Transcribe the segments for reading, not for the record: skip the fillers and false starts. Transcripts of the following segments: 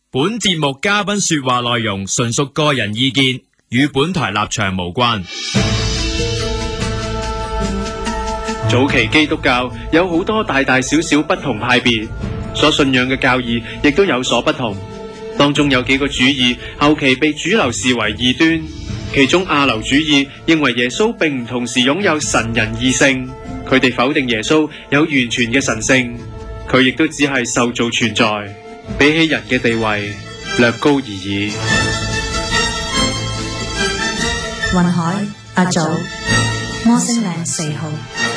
本節目嘉賓說話內容純屬個人意見，與本台立場無關。 早期基督教有好多大大小小不同派別，所信仰嘅教義亦都有所不同。當中有幾個主義後期被主流視為異端，其中亞流主義認為耶穌並唔同時擁有神人二性，佢哋否定耶穌有完全嘅神性，佢亦都只係受造存在，比起人嘅地位略高而已。 雲海阿祖摩星嶺4號。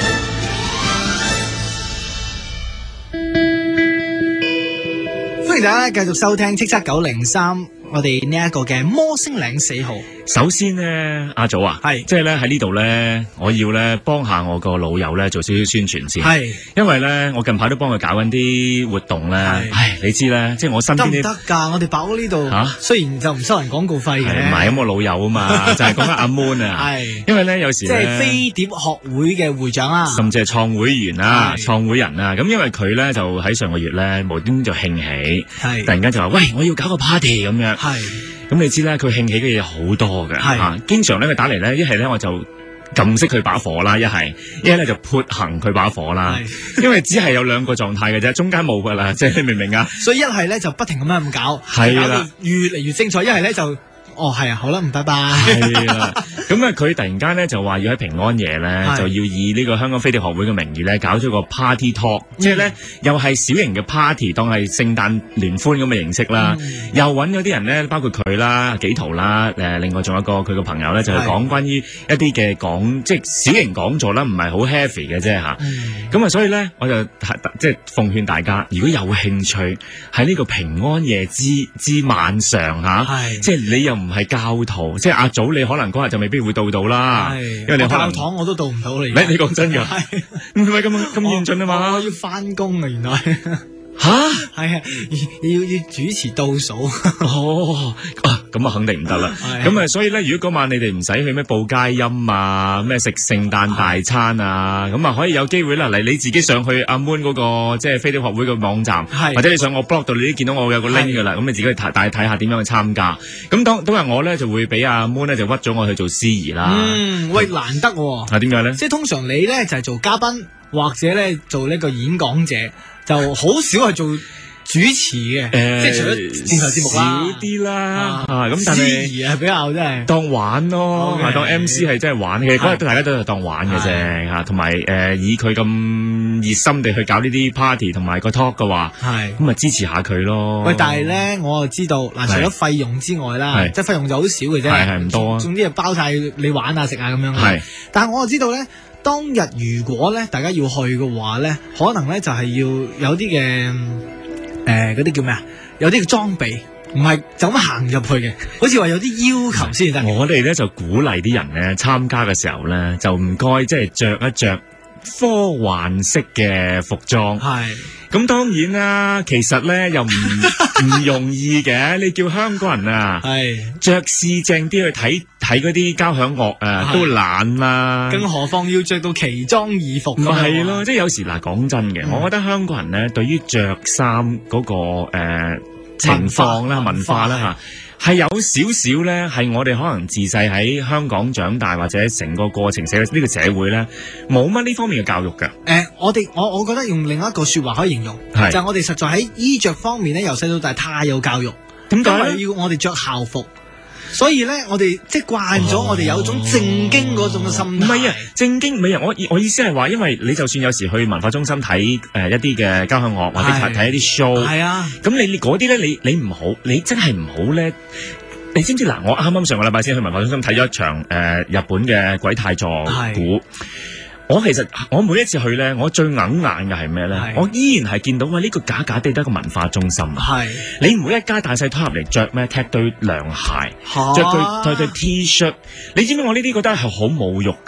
歡迎大家繼續收聽77903，我哋呢一個嘅摩星嶺4號。 首先咧，阿祖啊， 係即係咧喺呢度咧，我要咧幫下我個老友咧做少少宣傳先。係，因為咧我近排都幫佢搞緊啲活動咧。唉，你知咧，即係我身邊啲得㗎，我哋擺喺呢度嚇，雖然就唔收人廣告費嘅。 唔係咁，我老友啊嘛，就係講緊阿 Moon 啊。係，因為咧有時即係飛碟學會嘅會長啦， 甚至係創會員啊、創會人啊。咁因為佢咧就喺上個月咧無端端就興起，突然間就話喂，我要搞個 party 咁樣。係。咁你知咧，佢興起嘅嘢好多嘅，嚇，經常咧佢打嚟咧，一係咧我就撳熄佢把火啦，一係咧就潑行佢把火啦，因為只係有兩個狀態嘅啫，中間冇噶啦，即係你明唔明啊？所以一係咧就不停咁樣咁搞，係啦，越嚟越精彩；一係咧就係啊，好啦，拜拜。係啦，咁啊，佢突然間咧就話要喺平安夜咧，就要以呢個香港飛碟學會嘅名義咧，搞咗個 party talk，即係咧又係小型嘅 party，當係聖誕聯歡咁嘅形式啦。又揾咗啲人咧，包括佢啦、紀陶啦，另外仲有一個佢個朋友咧，就係講關於一啲嘅即係小型講座啦，唔係好 heavy 嘅啫嚇。咁啊，所以咧我就即係奉勸大家，如果有興趣喺呢個平安夜之晚上嚇，即係你又唔係教徒，即係阿祖，你可能嗰日就未必會到啦，因為你教堂我都到唔到你。你講真㗎？唔係咁嚴峻啊嘛！我要翻工啊，原來吓係啊，要主持倒數咁啊肯定唔得啦。咁啊，所以咧，如果嗰晚你哋唔使去咩報佳音啊，咩食聖誕大餐啊，咁啊可以有機會啦。嚟你自己上去阿 Moon 嗰個即係飛碟學會嘅網站，或者你上我 blog 度，你都見到我有個 link 噶啦。咁你自己睇下點樣去參加。咁當日我咧就會俾阿 Moon 咧就屈咗我去做司儀啦。喂，難得喎。點解咧？即係通常你咧就係做嘉賓，或者咧做呢個演講者。就好少係做主持嘅，即係除咗電台節目啦，少啲啦，咁但係司儀係比較真係當玩咯，當 MC 係真係玩嘅，嗰日大家都係當玩嘅啫嚇，同埋以佢咁熱心地去搞呢啲 party 同埋個 talk 嘅話，咁咪支持下佢咯。喂，但係咧我就知道嗱，除咗費用之外啦，即係費用就好少嘅啫，係唔多啊，總之係包晒你玩啊食啊咁樣。係，但係我就知道咧。當日如果咧大家要去嘅話咧，可能咧就係要有啲嘅嗰啲叫咩啊？有啲嘅裝備，唔係就咁行入去嘅，好似話有啲要求先得。我哋咧就鼓勵啲人咧參加嘅時候咧，就唔該即係着一着科幻式嘅服裝。係。咁當然啦，其實咧又唔容易嘅。你叫香港人啊，着市正啲去睇嗰啲交響樂啊，都懶啦。更何況要着到奇裝異服。咪係咯，即係有時嗱，講真嘅，我覺得香港人咧對於着衫嗰個情況啦、文化啦嚇。係有少少咧，係我哋可能自細喺香港長大，或者成個過程呢個社會咧，冇乜呢方面嘅教育㗎。我覺得用另一個説話可以形容，就係我哋實在喺衣着方面咧，由細到大太有教育。點解要我哋着校服？所以咧，我哋即係慣咗，我哋有種正經嗰種嘅心態。唔係啊，正經唔係啊，我意思係話，因為你就算有時去文化中心睇一啲嘅交響樂，或者睇一啲 show，係啊，咁你嗰啲咧，你唔好，你真係唔好咧。你知唔知嗱？我啱啱上個禮拜先去文化中心睇咗一場日本嘅鬼太座鼓。其實我每一次去咧，我最硬嘅係咩咧？我依然係見到呢個假假地得個文化中心。係你唔會一家大細拖入嚟着咩？踢對涼鞋，着對 T 恤。你知唔知我呢啲覺得係好侮辱㗎？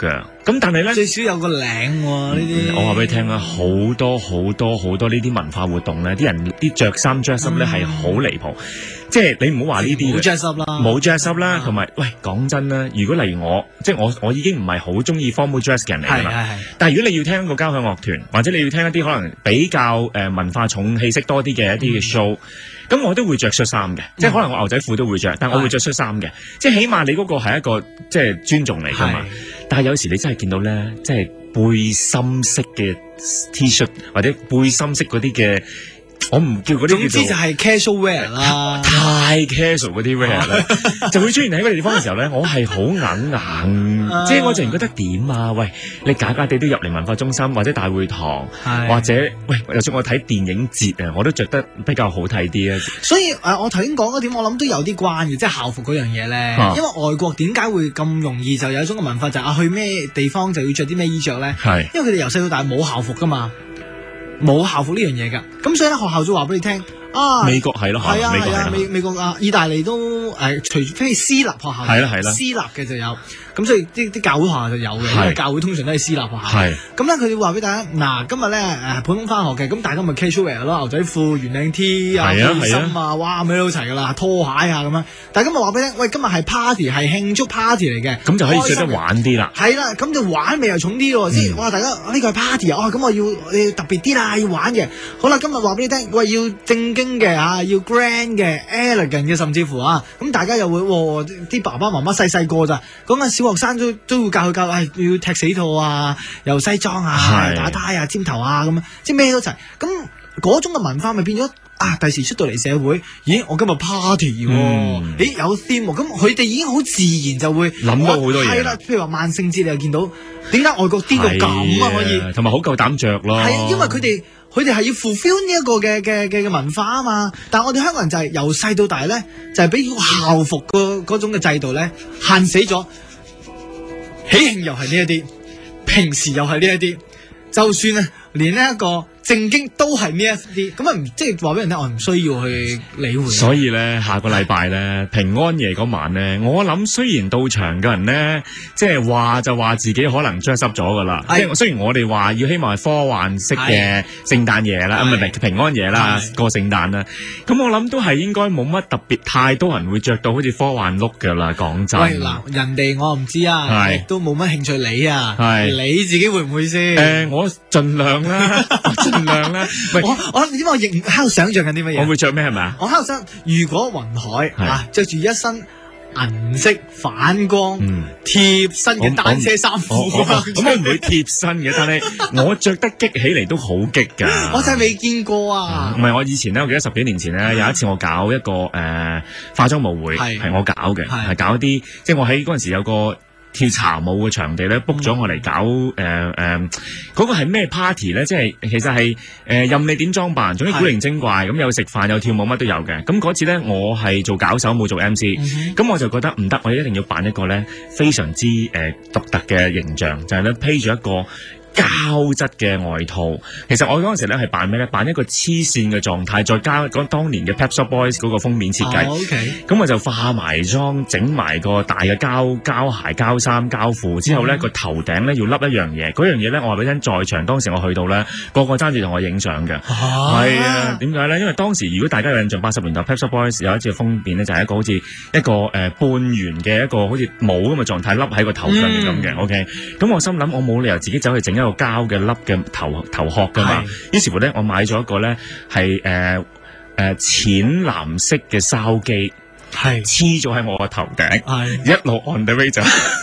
咁但係咧， 最少有個領喎呢啲。 我話俾你聽啊，好多呢啲文化活動咧，啲人啲着衫 dress up 咧係好離譜。即係你唔好話呢啲冇 dress up 啦， 冇 dress up 啦，同埋喂講真啦，如果例如我，即係我已經唔係好中意 formal dress 嘅人嚟㗎啦。但係如果你要聽一個交響樂團，或者你要聽一啲可能比較文化重氣息多啲嘅一啲嘅 show，咁我都會着恤衫嘅，即係可能我牛仔褲都會着，但我會着恤衫嘅，即係起碼你嗰個係一個即係尊重嚟㗎嘛。但係有時你真係見到咧，即係背心式嘅 T-shirt 或者背心式嗰啲嘅。我唔叫嗰啲叫做，總之就係 casual wear 啦，太 casual 嗰啲 wear 咧，就會出現喺嗰個地方嘅時候咧，我係好硬，即係我突然覺得點啊？喂，你假假地都入嚟文化中心或者大會堂，或者喂，就算我睇電影節啊，我都着得比較好睇啲啊。所以我頭先講嗰點，我諗都有啲關嘅，即係校服嗰樣嘢咧。因為外國點解會咁容易就有一種嘅文化，就係去咩地方就要着啲咩衣着咧？係，因為佢哋由細到大冇校服噶嘛。冇校服呢樣嘢㗎，咁所以咧學校就話俾你聽啊，美國係咯，係啊，美國啊，意大利都除非私立學校係啦，私立嘅就有，咁所以啲教會學校就有嘅，因為教會通常都係私立學校。係，咁咧佢哋話俾大家，嗱今日咧普通返學嘅，咁大家咪 casual wear 咯，牛仔褲、圓領 T 啊、背心啊，哇咩都齊㗎啦，拖鞋啊咁樣。但係今日話俾你聽，喂今日係 party 係慶祝 party 嚟嘅，咁就可以着得玩啲啦。係啦，咁就玩味又重啲喎，即係哇大家呢個係 party 啊，咁我要特別啲啦，要玩嘅。好啦，今日話俾你聽，喂要正經嘅嚇，要 grand 嘅、elegant 嘅，甚至乎啊，咁大家又會啲爸爸媽媽細個咋，講緊小學生都會教佢要踢死兔啊，又西裝啊，打呔啊，尖頭啊咁，即係咩都齊。咁嗰種嘅文化咪變咗啊！第時出到嚟社會，咦？我今日 party 喎，咦有 theme 喎，咁佢哋已經好自然就會諗到好多嘢。係啦，譬如話萬聖節你又見到，點解外國癲到咁啊？可以，同埋好夠膽着咯。係因為佢哋係要 fulfill 呢一個嘅文化啊嘛。但係我哋香港人就係由細到大咧，就係俾校服嗰種嘅制度咧限死咗。喜慶又係呢一啲，平時又係呢一啲，就算咧連呢一個正經都係呢一啲，咁啊即係話俾人聽，我唔需要去理會。所以咧，下個禮拜咧平安夜嗰晚咧，我諗雖然到場嘅人咧，即係話就話自己可能 dress up 咗噶啦。即係雖然我哋話要希望係科幻式嘅聖誕夜啦，唔係平安夜啦，過聖誕啦。咁我諗都係應該冇乜特別，太多人會着到好似科幻 look 噶啦。講真，喂嗱，人哋我唔知啊，亦都冇乜興趣理啊。你自己會唔會先？我盡量啦。盡量啦，我因為我亦喺度想象緊啲乜嘢。我會着咩係咪啊？我喺度想，如果雲海着住一身銀色反光貼身嘅單車衫褲，咁我唔會貼身嘅，但係我着得激起嚟都好激㗎。我真係未見過啊！唔係我以前咧，我記得10幾年前咧，有一次我搞一個化妝舞會，係我搞嘅，係搞一啲，即係我喺嗰陣時有個跳茶舞嘅場地咧 book 咗我嚟搞嗰個係咩 party 咧？即係其實係任你點裝扮，總之古靈精怪咁，有食飯有跳舞乜都有嘅。咁嗰次咧，我係做搞手冇做 MC，咁我就覺得唔得，我一定要扮一個咧非常之獨特嘅形象，就係咧披住一個膠質嘅外套。其實我嗰陣時咧係扮咩咧？扮一個黐線嘅狀態，再加嗰當年嘅 Pet Shop Boys 嗰個封面設計。咁我就化埋妝，整埋個大嘅膠鞋、膠衫、膠褲，之後咧個頭頂咧要笠一樣嘢。嗰樣嘢咧，我話俾你聽，在場當時我去到咧，個爭住同我影相嘅。係啊，點解咧？因為當時如果大家有印象，80年代 Pet Shop Boys 有一次封面咧，就係一個好似一個半圓嘅一個好似帽咁嘅狀態，笠喺個頭上面咁嘅。OK，咁我心諗我冇理由自己走去整一個膠嘅粒嘅頭殼噶嘛，於是乎咧，我買咗一個咧係淺藍色嘅筲箕，係黐咗喺我個頭頂，一路 on the way 就。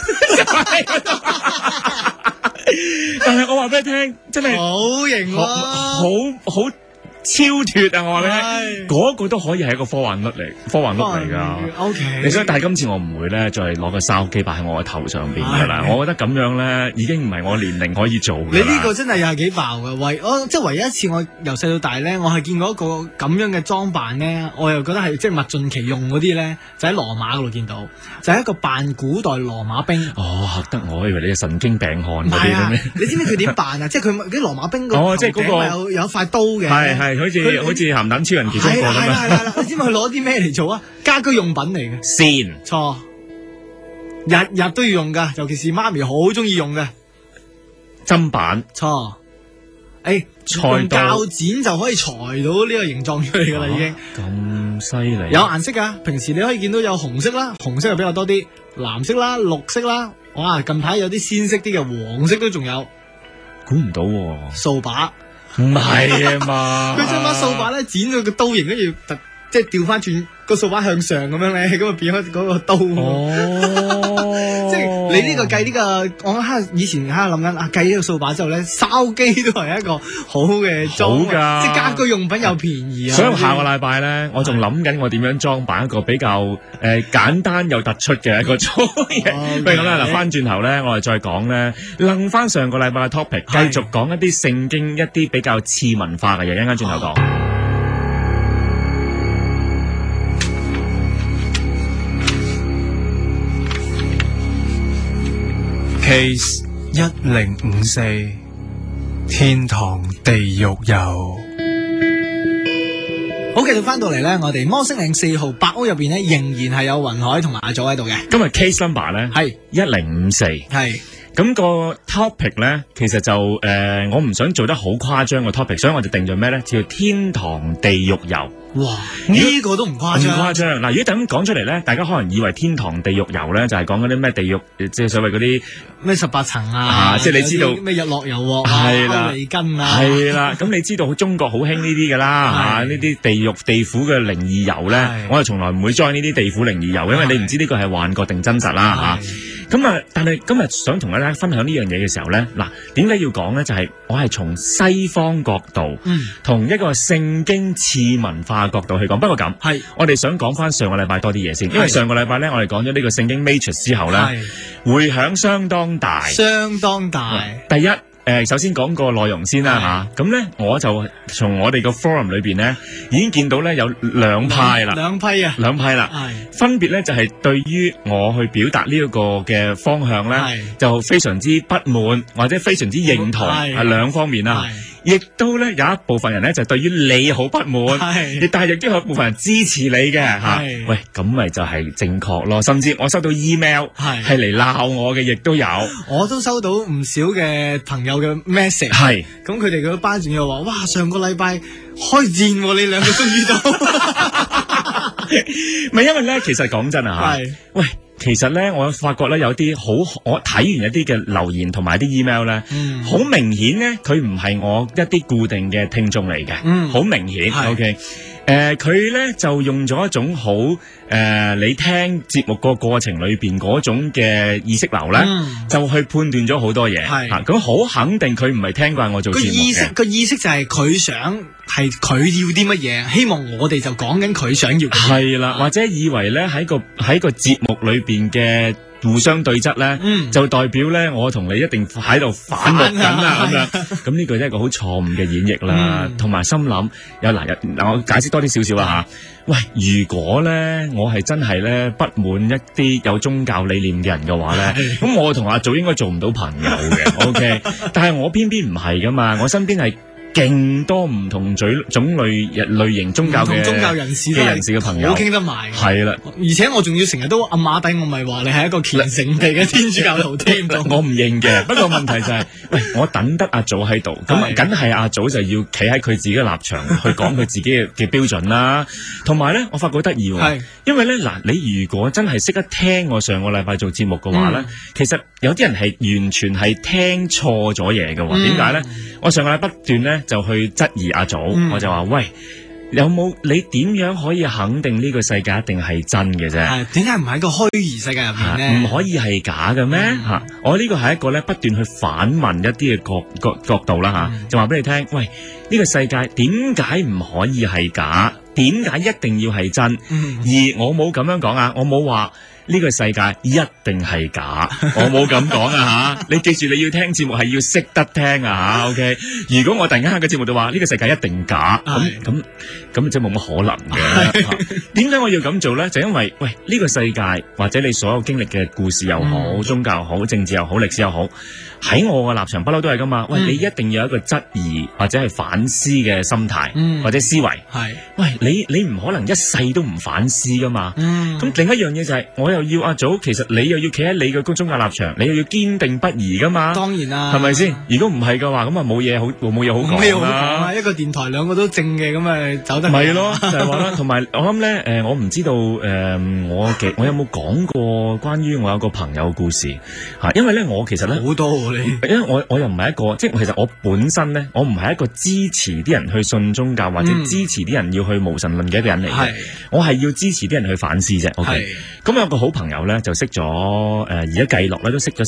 但係我話俾你聽，真係好型啊，好超脫啊！我話咧，嗰個都可以係一個科幻 look 嚟噶。OK， 你想，但係今次我唔會咧，再攞個筲箕擺喺我個頭上邊噶啦。我覺得咁樣咧，已經唔係我年齡可以做嘅。你呢個真係又係幾爆嘅，即係唯一一次我由細到大咧，我係見過一個咁樣嘅裝扮咧，我又覺得係即係物盡其用嗰啲咧，就喺羅馬嗰度見到，就係一個扮古代羅馬兵。哦，嚇得我以為你係神經病漢嗰啲咁咩？你知唔知佢點扮啊？即係佢啲羅馬兵個即係嗰個有塊刀嘅。係。好似鹹蛋超人其中一個咁樣。係你知唔知佢攞啲咩嚟做啊？家居用品嚟嘅。線。錯。日日都要用噶，尤其是媽咪好中意用嘅。 砧板。 錯。用鉸剪就可以裁到呢個形狀出嚟㗎啦，已經。 咁犀利。 有顏色㗎，平時你可以見到有紅色啦，紅色就比較多啲，藍色啦、綠色啦，哇！近排有啲鮮色啲嘅，黃色都仲有。 估唔到喎。 掃把。 唔係啊嘛。 佢將把掃把咧剪到個刀形，跟住即係調翻轉個掃把向上咁樣咧，咁啊變咗嗰個刀。即係你呢個計呢個，我以前喺度諗緊計呢個掃把之後咧，筲箕都係一個好嘅裝，即係家居用品又便宜啊。 所以下個禮拜咧，我仲諗緊我點樣裝扮一個比較簡單又突出嘅一個裝嘢。不如咁啦，嗱翻轉頭咧，我哋再講咧，楞翻上個禮拜嘅 topic， 繼續講一啲聖經一啲比較次文化嘅嘢，一陣間轉頭講。 Case 1054天堂地獄遊。 好，繼續翻到嚟咧，我哋摩星嶺4號白屋入邊咧，仍然係有雲海同埋阿祖喺度嘅。 今日 case number 咧係1054，係咁個 topic 咧，其實就我唔想做得好誇張個 topic， 所以我就定咗咩咧，叫天堂地獄遊。哇！呢個都唔誇張，唔誇張。嗱，如果咁講出嚟咧，大家可能以為天堂地獄遊咧就係講嗰啲咩地獄，即係所謂嗰啲咩18層啊，即係你知道咩日落油鑊啊、歐利根啊，係啦。咁你知道中國好興呢啲噶啦嚇，呢啲地獄地府嘅靈異遊咧，我係從來唔會 join 呢啲地府靈異遊，因為你唔知呢個係幻覺定真實啦嚇。咁啊，但係今日想同大家分享呢樣嘢嘅時候咧，嗱，點解要講咧？就係我係從西方角度，同一個聖經次文化角度去講。不過咁，係我哋想講翻上個禮拜多啲嘢先，因為上個禮拜咧，我哋講咗呢個聖經 Matrix 之後咧，回響相當大，相當大。第一。首先講個內容先啦吓，咁咧我就從我哋個 forum 裏邊咧，已經見到咧有兩派啦，兩批啦，分別咧就係對於我去表達呢一個嘅方向咧，就非常之不滿或者非常之認同，係兩方面啦。亦都咧有一部分人咧就對於你好不滿，但係亦都有一部分人支持你嘅吓。喂，咁咪就係正確咯。甚至我收到 email 係嚟鬧我嘅，亦都有。我都收到唔少嘅朋友嘅 message。係，咁佢哋嗰班仲要話：哇，上個禮拜開戰喎，你兩個終於都。唔係因為咧，其實講真啊吓，喂。其實咧，我發覺咧有啲好，我睇完一啲嘅留言同埋啲 email 咧，好明顯咧，佢唔係我一啲固定嘅聽眾嚟嘅，好明顯。OK，佢咧就用咗一種好你聽節目個過程裏邊嗰種嘅意識流咧，就去判斷咗好多嘢。係咁好肯定佢唔係聽慣我做節目嘅。個意識就係佢想係佢要啲乜嘢，希望我哋就講緊佢想要。係啦，或者以為咧喺個節目裏邊嘅互相對質咧，就代表咧我同你一定喺度反目緊啊咁樣。咁呢個係一個好錯誤嘅演繹啦，同埋心諗嗱我解釋多啲少少啦吓。喂，如果咧我係真係咧不滿一啲有宗教理念嘅人嘅話咧，咁我同阿祖應該做唔到朋友嘅。OK， 但係我偏偏唔係噶嘛，我身邊係勁多唔同種類型宗教人士嘅朋友，好傾得埋。係啦，而且我仲要成日都暗馬底，我咪話你係一個虔誠地嘅天主教徒添。我唔認嘅，不過問題就係，喂，我等得阿祖喺度，咁梗係阿祖就要企喺佢自己嘅立場去講佢自己嘅標準啦。同埋咧，我發覺得意喎，因為咧嗱，你如果真係識得聽我上個禮拜做節目嘅話咧，其實有啲人係完全係聽錯咗嘢嘅。點解咧？我上個禮拜不斷咧就去質疑阿祖，我就話：喂，有冇你點樣可以肯定呢個世界一定係真嘅啫？係點解唔喺個虛擬世界入面咧？唔可以係假嘅咩？吓，我呢個係一個咧不斷去反問一啲嘅角度啦吓，就話俾你聽：喂，呢個世界點解唔可以係假？點解一定要係真？而我冇咁樣講啊，我冇話。呢個世界一定係假，我冇咁講啊吓！你記住你要聽節目係要識得聽啊吓 ，OK？ 如果我突然間喺個節目度話呢個世界一定假，咁即係冇乜可能嘅。點解我要咁做咧？就因為喂呢個世界或者你所有經歷嘅故事又好，宗教又好，政治又好，歷史又好，喺我嘅立場不嬲都係噶嘛。喂，你一定要有一個質疑或者係反思嘅心態，或者思維。係，喂你唔可能一世都唔反思噶嘛。咁另一樣嘢就係我又要阿祖，其實你又要企喺你嘅宗教立場，你又要堅定不移噶嘛。 當然啦， 係咪先？如果唔係嘅話，咁啊冇嘢好講啦。 一個電台兩個都正嘅，咁啊走得。 咪咯，就係話啦。同埋我諗咧，我唔知道我有冇講過關於我有個朋友故事嚇，因為咧我其實咧好多喎你， 因為我又唔係一個，即係其實我本身咧，我唔係一個支持啲人去信宗教或者支持啲人要去無神論嘅一個人嚟嘅，我係要支持啲人去反思啫。OK，咁有個好朋友咧就識咗而家計落咧都識咗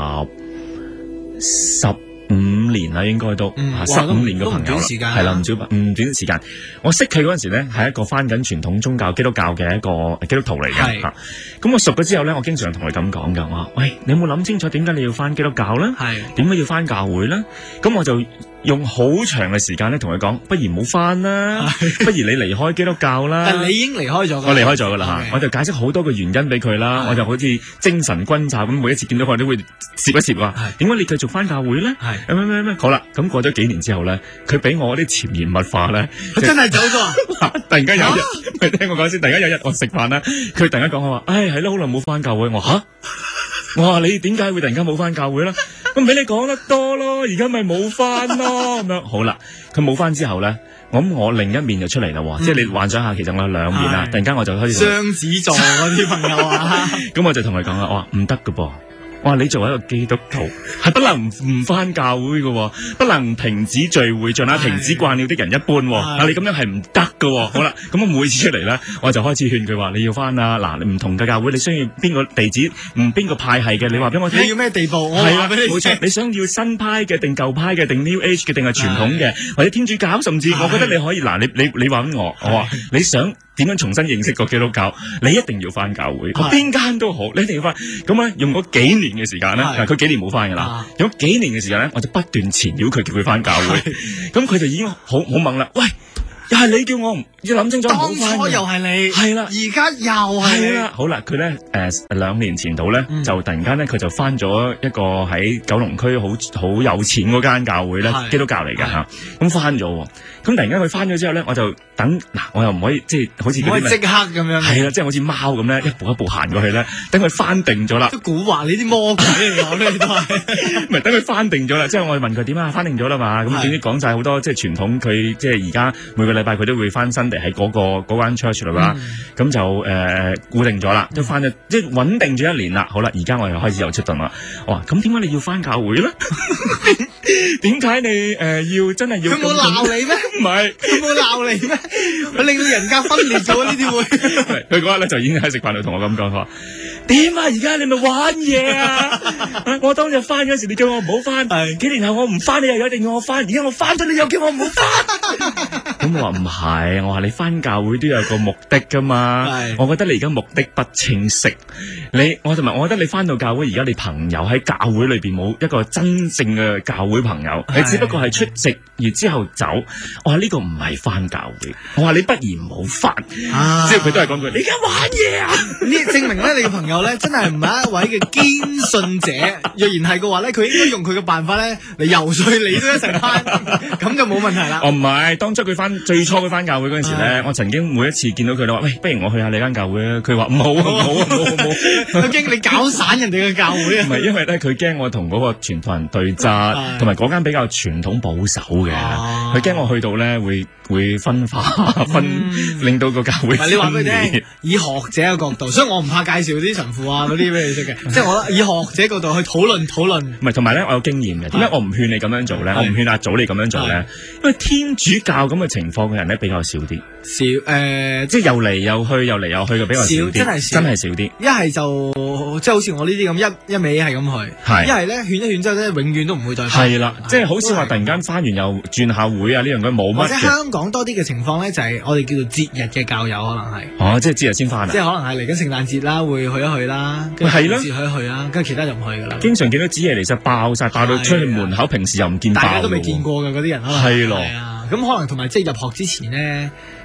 15年啦，應該都15年嘅朋友啦，係啦，唔短時間。我識佢嗰陣時咧，係一個返緊傳統宗教基督教嘅一個基督徒嚟嘅嚇。咁我熟咗之後咧，我經常同佢咁講㗎，我話：喂，你有冇諗清楚點解你要返基督教咧？點解要返教會咧？咁我就用好長嘅時間咧，同佢講，不如唔好返啦，不如你離開基督教啦。 但你已經離開咗， 我離開咗噶啦嚇，我就解釋好多個原因俾佢啦，我就好似精神轟炸咁，每一次見到佢都會攝一攝話，點解你繼續返教會咧？咩？好啦，咁過咗幾年之後咧，佢俾我啲潛移默化咧， 真係走咗。 突然間有一日，你聽我講先，突然間有一日我食飯啦，佢突然間講我話，係咯，好耐冇返教會，我話你點解會突然間冇返教會啦？咁俾你講得多咯，而家咪冇返咯咁樣。好啦，佢冇返之後咧，我另一面就出嚟啦，即係你幻想下，其實我有兩面啦。突然間我就開始雙子座嗰啲朋友啊， 咁我就同佢講啦，我話唔得噶噃。我話你作為一個基督徒，係不能唔返教會嘅，不能停止聚會，像那停止慣了的人一般。你咁樣係唔得嘅。好啦，咁我每次出嚟咧，我就開始勸佢話：你要返啊！嗱，你唔同嘅教會，你需要邊個地址，邊個派系嘅，你話俾我聽。 你要咩地步？ 係啦，冇錯。你想要新派嘅，定舊派嘅，定 New Age 嘅，定係傳統嘅，或者天主教，甚至我覺得你可以嗱，你話俾我話你想點樣重新認識個基督教，你一定要返教會，邊間都好，你一定要返。咁咧用嗰幾年嘅時間咧，佢幾年冇返噶啦，用幾年嘅時間咧，我就不斷纏繞佢，叫佢返教會。咁佢就已經好猛啦，喂！又係你叫我要諗清楚， 當初又係你，係啦，而家又係啦。 好啦，佢咧2年前度咧，就突然間咧，佢就返咗一個喺九龍區好有錢嗰間教會咧，基督教嚟㗎嚇。咁返咗，咁突然間佢返咗之後咧，我就等嗱，我又唔可以即係好似嗰啲即刻咁樣， 係啦，即係好似貓咁咧，一步一步行過去咧，等佢返定咗啦。 都蠱惑你啲魔鬼嚟講咧，都係唔係等佢返定咗啦？之後我問佢點啊？返定咗啦嘛？咁點知講晒好多即係傳統，佢即係而家每個禮拜佢都會翻新地喺嗰間 church 度啦，咁就固定咗啦，都翻咗即係穩定咗1年啦。好啦，而家我又開始又出動啦。我話咁點解你要翻教會咧？點解你要真係要？佢冇鬧你咩？唔係， 佢冇鬧你咩？佢令到人格分裂咗呢啲會。 佢嗰日咧就已經喺食飯度同我咁講，佢話點啊？而家你咪玩嘢啊！我當日翻嗰時，你叫我唔好翻，幾年後我唔翻，你又一定要我翻，而家我翻咗，你又叫我唔好翻。咁我話唔係，我話你翻教會都有個目的噶嘛。我覺得你而家目的不清晰。我同埋我覺得你翻到教會，而家你朋友喺教會裏邊冇一個真正嘅教會朋友，你只不過係出席然之後走。我話呢個唔係翻教會，我話你不如唔好翻。之後佢都係講句：你而家玩嘢啊！ 呢證明咧，你嘅朋友咧真係唔係一位嘅堅信者。若然係嘅話咧，佢應該用佢嘅辦法咧嚟游說你都一齊翻，咁就冇問題啦。 我唔係，當初最初佢翻教會嗰陣時咧，我曾經每一次見到佢都話：喂，不如我去下你間教會啊！佢話唔好啊，唔好啊，唔好。 佢驚你搞散人哋嘅教會啊！ 唔係，因為咧佢驚我同嗰個傳統人對質，同埋嗰間比較傳統保守嘅，佢驚我去到咧會分化令到個教會。 你話俾佢聽，以學者嘅角度，所以我唔怕介紹啲神父啊嗰啲俾你識嘅，即係我以學者角度去討論。 唔係，同埋咧，我有經驗嘅。點解我唔勸你咁樣做咧？我唔勸阿祖你咁樣做咧，因為天主教咁嘅情況嘅人咧比較少啲。即係又嚟又去，又嚟又去嘅比較少啲，真係少啲。 一係就即係好似我呢啲咁一味係咁去，一係咧勸一勸之後咧，永遠都唔會再翻。 係啦，即係好少話突然間翻完又轉下會啊呢樣嘢冇乜。 或者香港多啲嘅情況咧，就係我哋叫做節日嘅教友可能係。 哦，即係節日先翻啊！ 即係可能係嚟緊聖誕節啦，會去一去啦，跟住節去一去啦，跟住其他就唔去噶啦。 經常見到子夜彌撒爆晒，爆到出去門口，平時又唔見爆。 大家都未見過嘅嗰啲人， 係咯。 咁可能同埋即係入學之前咧。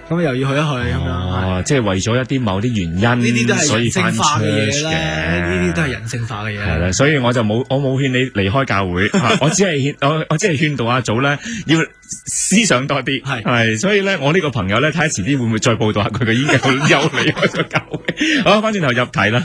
咁又要去一去咁樣。 哦，即係為咗一啲某啲原因， 呢啲都係所以人性翻化嘅嘢 church 啦， 嘅呢啲都係人性化嘅嘢。 係啦，所以我冇勸你離開教會，我只係勸導阿祖咧要思想多啲，係，所以咧我呢個朋友咧睇下遲啲會唔會再報道下佢嘅已經又離開咗教會。好，翻轉頭入題啦。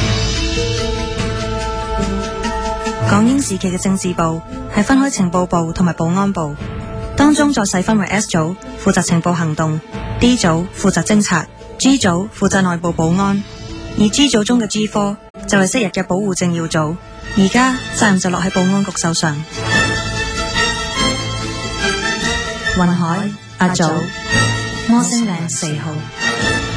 港英時期嘅政治部係分開情報部同埋保安部，當中再細分為 S 組負責情報行動， D 組負責偵察， G 組負責內部保安，而 G 組中嘅 G 科就係昔日嘅保護政要組，而家責任就落喺保安局手上。雲海阿祖，摩星嶺4號。